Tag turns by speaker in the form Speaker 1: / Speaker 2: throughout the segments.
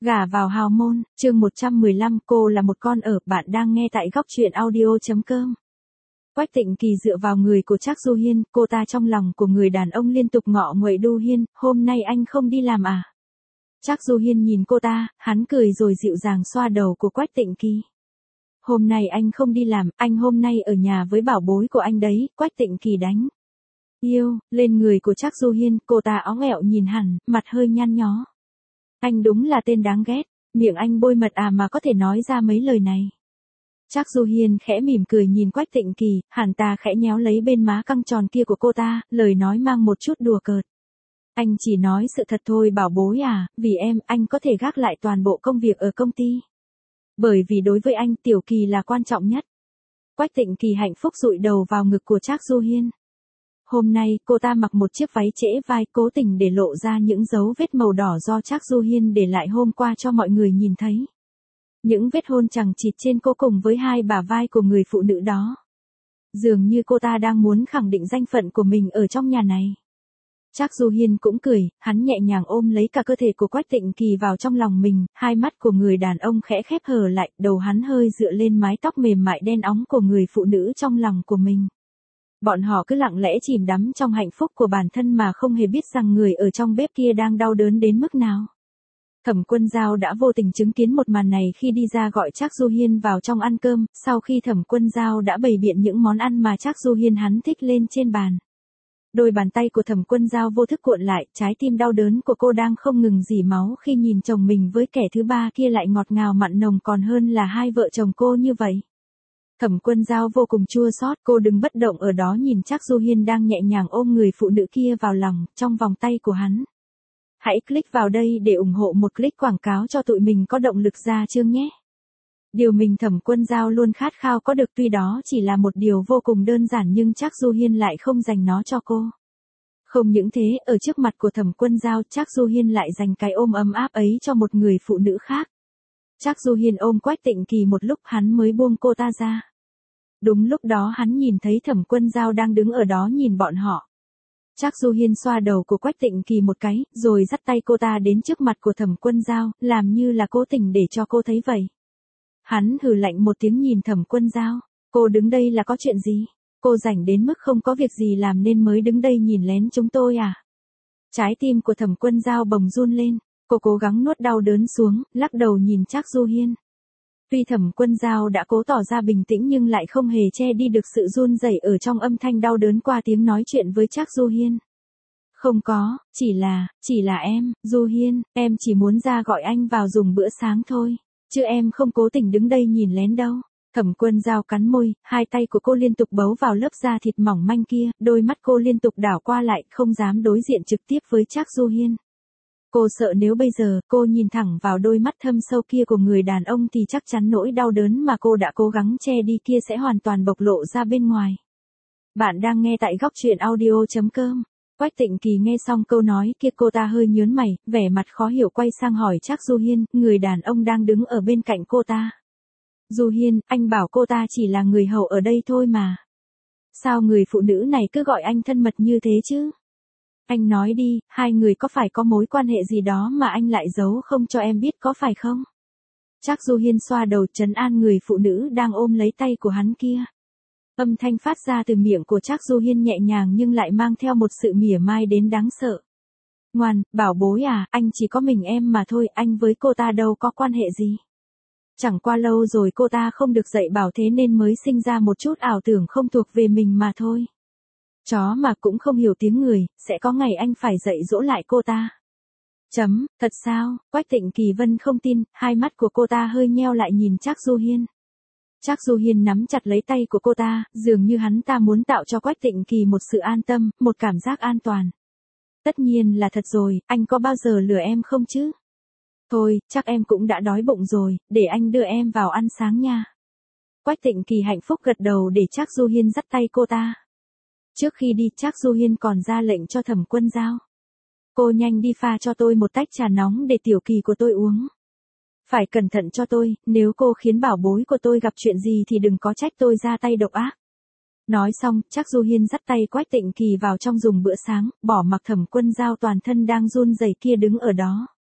Speaker 1: Gả vào hào môn, chương 115, cô là một con ở, bạn đang nghe tại góc truyện audio.com. Quách Tịnh Kỳ dựa vào người của Trác Du Hiên, cô ta trong lòng của người đàn ông liên tục ngọ nguậy Du Hiên, hôm nay anh không đi làm à? Trác Du Hiên nhìn cô ta, hắn cười rồi dịu dàng xoa đầu của Quách Tịnh Kỳ. Hôm nay anh không đi làm, anh hôm nay ở nhà với bảo bối của anh đấy, Quách Tịnh Kỳ đánh yêu lên người của Trác Du Hiên, cô ta óng ẹo nhìn hẳn, mặt hơi nhăn nhó. Anh đúng là tên đáng ghét, miệng anh bôi mật à mà có thể nói ra mấy lời này. Trác Du Hiên khẽ mỉm cười nhìn Quách Tịnh Kỳ, hẳn ta khẽ nhéo lấy bên má căng tròn kia của cô ta, lời nói mang một chút đùa cợt. Anh chỉ nói sự thật thôi bảo bối à, vì em, anh có thể gác lại toàn bộ công việc ở công ty. Bởi vì đối với anh, Tiểu Kỳ là quan trọng nhất. Quách Tịnh Kỳ hạnh phúc dụi đầu vào ngực của Trác Du Hiên. Hôm nay, cô ta mặc một chiếc váy trễ vai cố tình để lộ ra những dấu vết màu đỏ do Trác Du Hiên để lại hôm qua cho mọi người nhìn thấy. Những vết hôn chằng chịt trên cô cùng với hai bả vai của người phụ nữ đó. Dường như cô ta đang muốn khẳng định danh phận của mình ở trong nhà này. Trác Du Hiên cũng cười, hắn nhẹ nhàng ôm lấy cả cơ thể của Quách Tịnh Kỳ vào trong lòng mình, hai mắt của người đàn ông khẽ khép hờ lại, đầu hắn hơi dựa lên mái tóc mềm mại đen óng của người phụ nữ trong lòng của mình. Bọn họ cứ lặng lẽ chìm đắm trong hạnh phúc của bản thân mà không hề biết rằng người ở trong bếp kia đang đau đớn đến mức nào. Thẩm Quân Dao đã vô tình chứng kiến một màn này khi đi ra gọi Trác Du Hiên vào trong ăn cơm, sau khi Thẩm Quân Dao đã bày biện những món ăn mà Trác Du Hiên hắn thích lên trên bàn. Đôi bàn tay của Thẩm Quân Dao vô thức cuộn lại, trái tim đau đớn của cô đang không ngừng rỉ máu khi nhìn chồng mình với kẻ thứ ba kia lại ngọt ngào mặn nồng còn hơn là hai vợ chồng cô như vậy. Thẩm Quân Dao vô cùng chua xót, cô đứng bất động ở đó nhìn Trác Du Hiên đang nhẹ nhàng ôm người phụ nữ kia vào lòng, trong vòng tay của hắn. Hãy click vào đây để ủng hộ một click quảng cáo cho tụi mình có động lực ra chương nhé. Điều mình Thẩm Quân Dao luôn khát khao có được tuy đó chỉ là một điều vô cùng đơn giản nhưng Trác Du Hiên lại không dành nó cho cô. Không những thế, ở trước mặt của Thẩm Quân Dao, Trác Du Hiên lại dành cái ôm ấm áp ấy cho một người phụ nữ khác. Trác Du Hiên ôm Quách Tịnh Kỳ một lúc hắn mới buông cô ta ra. Đúng lúc đó hắn nhìn thấy Thẩm Quân Dao đang đứng ở đó nhìn bọn họ. Trác Du Hiên xoa đầu của Quách Tịnh Kỳ một cái, rồi dắt tay cô ta đến trước mặt của Thẩm Quân Dao, làm như là cố tình để cho cô thấy vậy. Hắn hừ lạnh một tiếng nhìn Thẩm Quân Dao, cô đứng đây là có chuyện gì? Cô rảnh đến mức không có việc gì làm nên mới đứng đây nhìn lén chúng tôi à? Trái tim của Thẩm Quân Dao bồng run lên, cô cố gắng nuốt đau đớn xuống, lắc đầu nhìn Trác Du Hiên. Tuy Thẩm Quân Dao đã cố tỏ ra bình tĩnh nhưng lại không hề che đi được sự run rẩy ở trong âm thanh đau đớn qua tiếng nói chuyện với Trác Du Hiên. Không có, chỉ là em, Du Hiên, em chỉ muốn ra gọi anh vào dùng bữa sáng thôi, chứ em không cố tình đứng đây nhìn lén đâu. Thẩm Quân Dao cắn môi, hai tay của cô liên tục bấu vào lớp da thịt mỏng manh kia, đôi mắt cô liên tục đảo qua lại, không dám đối diện trực tiếp với Trác Du Hiên. Cô sợ nếu bây giờ cô nhìn thẳng vào đôi mắt thâm sâu kia của người đàn ông thì chắc chắn nỗi đau đớn mà cô đã cố gắng che đi kia sẽ hoàn toàn bộc lộ ra bên ngoài. Bạn đang nghe tại góc truyện audio.com. Quách Tịnh Kỳ nghe xong câu nói kia cô ta hơi nhớn mày, vẻ mặt khó hiểu quay sang hỏi Trác Du Hiên, người đàn ông đang đứng ở bên cạnh cô ta. Du Hiên, anh bảo cô ta chỉ là người hầu ở đây thôi mà. Sao người phụ nữ này cứ gọi anh thân mật như thế chứ? Anh nói đi, hai người có phải có mối quan hệ gì đó mà anh lại giấu không cho em biết có phải không? Trác Du Hiên xoa đầu trấn an người phụ nữ đang ôm lấy tay của hắn kia. Âm thanh phát ra từ miệng của Trác Du Hiên nhẹ nhàng nhưng lại mang theo một sự mỉa mai đến đáng sợ. Ngoan, bảo bối à, anh chỉ có mình em mà thôi, anh với cô ta đâu có quan hệ gì. Chẳng qua lâu rồi cô ta không được dạy bảo thế nên mới sinh ra một chút ảo tưởng không thuộc về mình mà thôi. Chó mà cũng không hiểu tiếng người, sẽ có ngày anh phải dạy dỗ lại cô ta. Thật sao? Quách Tịnh Kỳ Vân không tin, hai mắt của cô ta hơi nheo lại nhìn Trác Du Hiên. Trác Du Hiên nắm chặt lấy tay của cô ta, dường như hắn ta muốn tạo cho Quách Tịnh Kỳ một sự an tâm, một cảm giác an toàn. Tất nhiên là thật rồi, anh có bao giờ lừa em không chứ? Thôi, chắc em cũng đã đói bụng rồi, để anh đưa em vào ăn sáng nha. Quách Tịnh Kỳ hạnh phúc gật đầu để Trác Du Hiên dắt tay cô ta. Trước khi đi Trác Du Hiên còn ra lệnh cho Thẩm Quân Dao. Cô nhanh đi pha cho tôi một tách trà nóng để Tiểu Kỳ của tôi uống. Phải cẩn thận cho tôi, nếu cô khiến bảo bối của tôi gặp chuyện gì thì đừng có trách tôi ra tay độc ác. Nói xong, Trác Du Hiên dắt tay Quách Tịnh Kỳ vào trong dùng bữa sáng, bỏ mặc Thẩm Quân Dao toàn thân đang run rẩy kia đứng ở đó.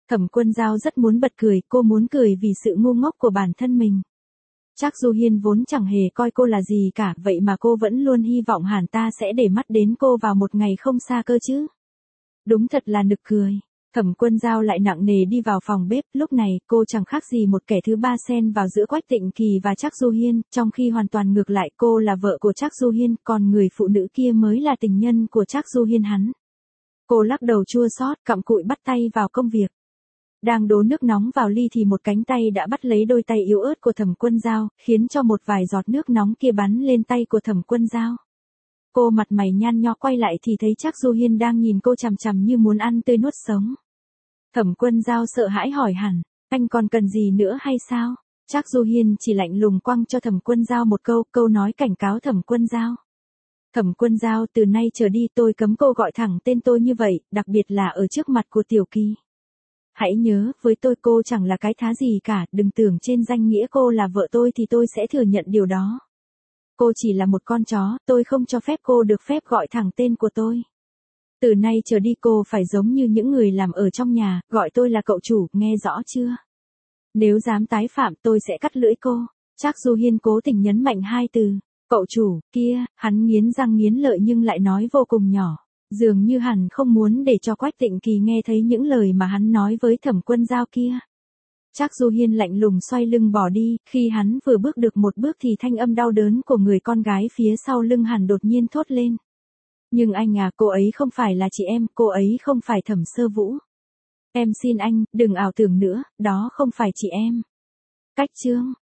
Speaker 1: Thẩm Quân Giao rất muốn bật cười, cô muốn cười vì sự ngu ngốc của bản thân mình. Trác Du Hiên vốn chẳng hề coi cô là gì cả, vậy mà cô vẫn luôn hy vọng hắn ta sẽ để mắt đến cô vào một ngày không xa cơ chứ. Đúng thật là nực cười. Thẩm Quân Giao lại nặng nề đi vào phòng bếp, lúc này cô chẳng khác gì một kẻ thứ ba xen vào giữa Quách Tịnh Kỳ và Trác Du Hiên, trong khi hoàn toàn ngược lại, cô là vợ của Trác Du Hiên, còn người phụ nữ kia mới là tình nhân của Trác Du Hiên hắn. Cô lắc đầu chua xót, cặm cụi bắt tay vào công việc. Đang đổ nước nóng vào ly thì một cánh tay đã bắt lấy đôi tay yếu ớt của Thẩm Quân Giao, khiến cho một vài giọt nước nóng kia bắn lên tay của Thẩm Quân Giao. Cô mặt mày nhăn nhó quay lại thì thấy Trác Du Hiên đang nhìn cô chằm chằm như muốn ăn tươi nuốt sống. Thẩm Quân Giao sợ hãi hỏi hẳn, anh còn cần gì nữa hay sao? Trác Du Hiên chỉ lạnh lùng quăng cho Thẩm Quân Giao một câu nói cảnh cáo Thẩm Quân Giao. Thẩm Quân Giao, từ nay trở đi tôi cấm cô gọi thẳng tên tôi như vậy, đặc biệt là ở trước mặt của Tiểu Kỳ. Hãy nhớ, với tôi cô chẳng là cái thá gì cả, đừng tưởng trên danh nghĩa cô là vợ tôi thì tôi sẽ thừa nhận điều đó. Cô chỉ là một con chó, tôi không cho phép cô được phép gọi thẳng tên của tôi. Từ nay trở đi cô phải giống như những người làm ở trong nhà, gọi tôi là cậu chủ, nghe rõ chưa? Nếu dám tái phạm tôi sẽ cắt lưỡi cô. Trác Du Hiên cố tình nhấn mạnh hai từ, cậu chủ, kia, hắn nghiến răng nghiến lợi nhưng lại nói vô cùng nhỏ. Dường như hẳn không muốn để cho Quách Tịnh Kỳ nghe thấy những lời mà hắn nói với Thẩm Quân Giao kia. Trác Du Hiên lạnh lùng xoay lưng bỏ đi, khi hắn vừa bước được một bước thì thanh âm đau đớn của người con gái phía sau lưng hắn đột nhiên thốt lên. Nhưng anh à, cô ấy không phải là chị em, cô ấy không phải Thẩm Sơ Vũ. Em xin anh, đừng ảo tưởng nữa, đó không phải chị em. Cách chương